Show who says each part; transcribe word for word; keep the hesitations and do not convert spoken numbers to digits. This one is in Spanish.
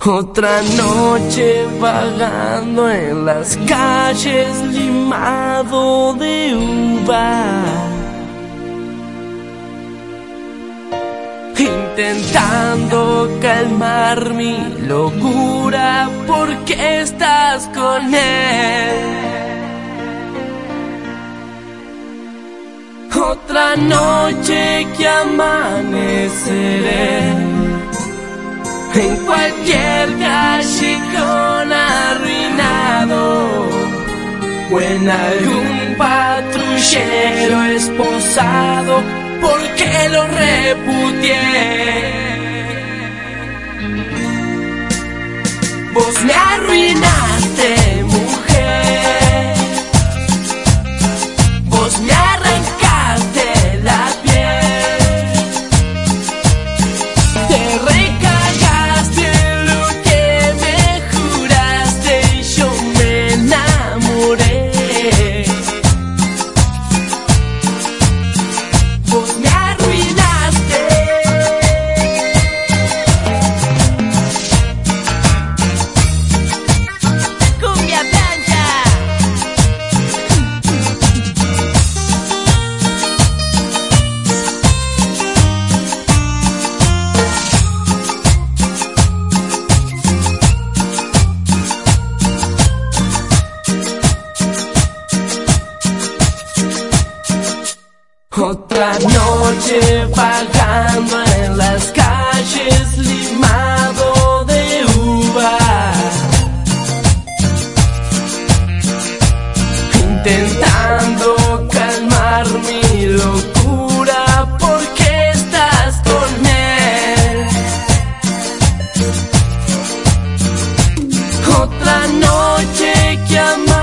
Speaker 1: Otra noche vagando en las calles, limado de uva, intentando calmar mi locura porque estás con él. Otra noche que amaneceré en cualquier callejón arruinado o en algún patrullero esposado porque lo repudié. Vos me arruinaste, mujer. Vos me arrancaste la piel. Te recagaste en lo que me juraste y yo me enamoré. Vos me arruinaste. Cumbia Blanca. Otra noche vagando en las calles, limado de uva, intentando calmar mi locura porque estás con él. Otra noche que ama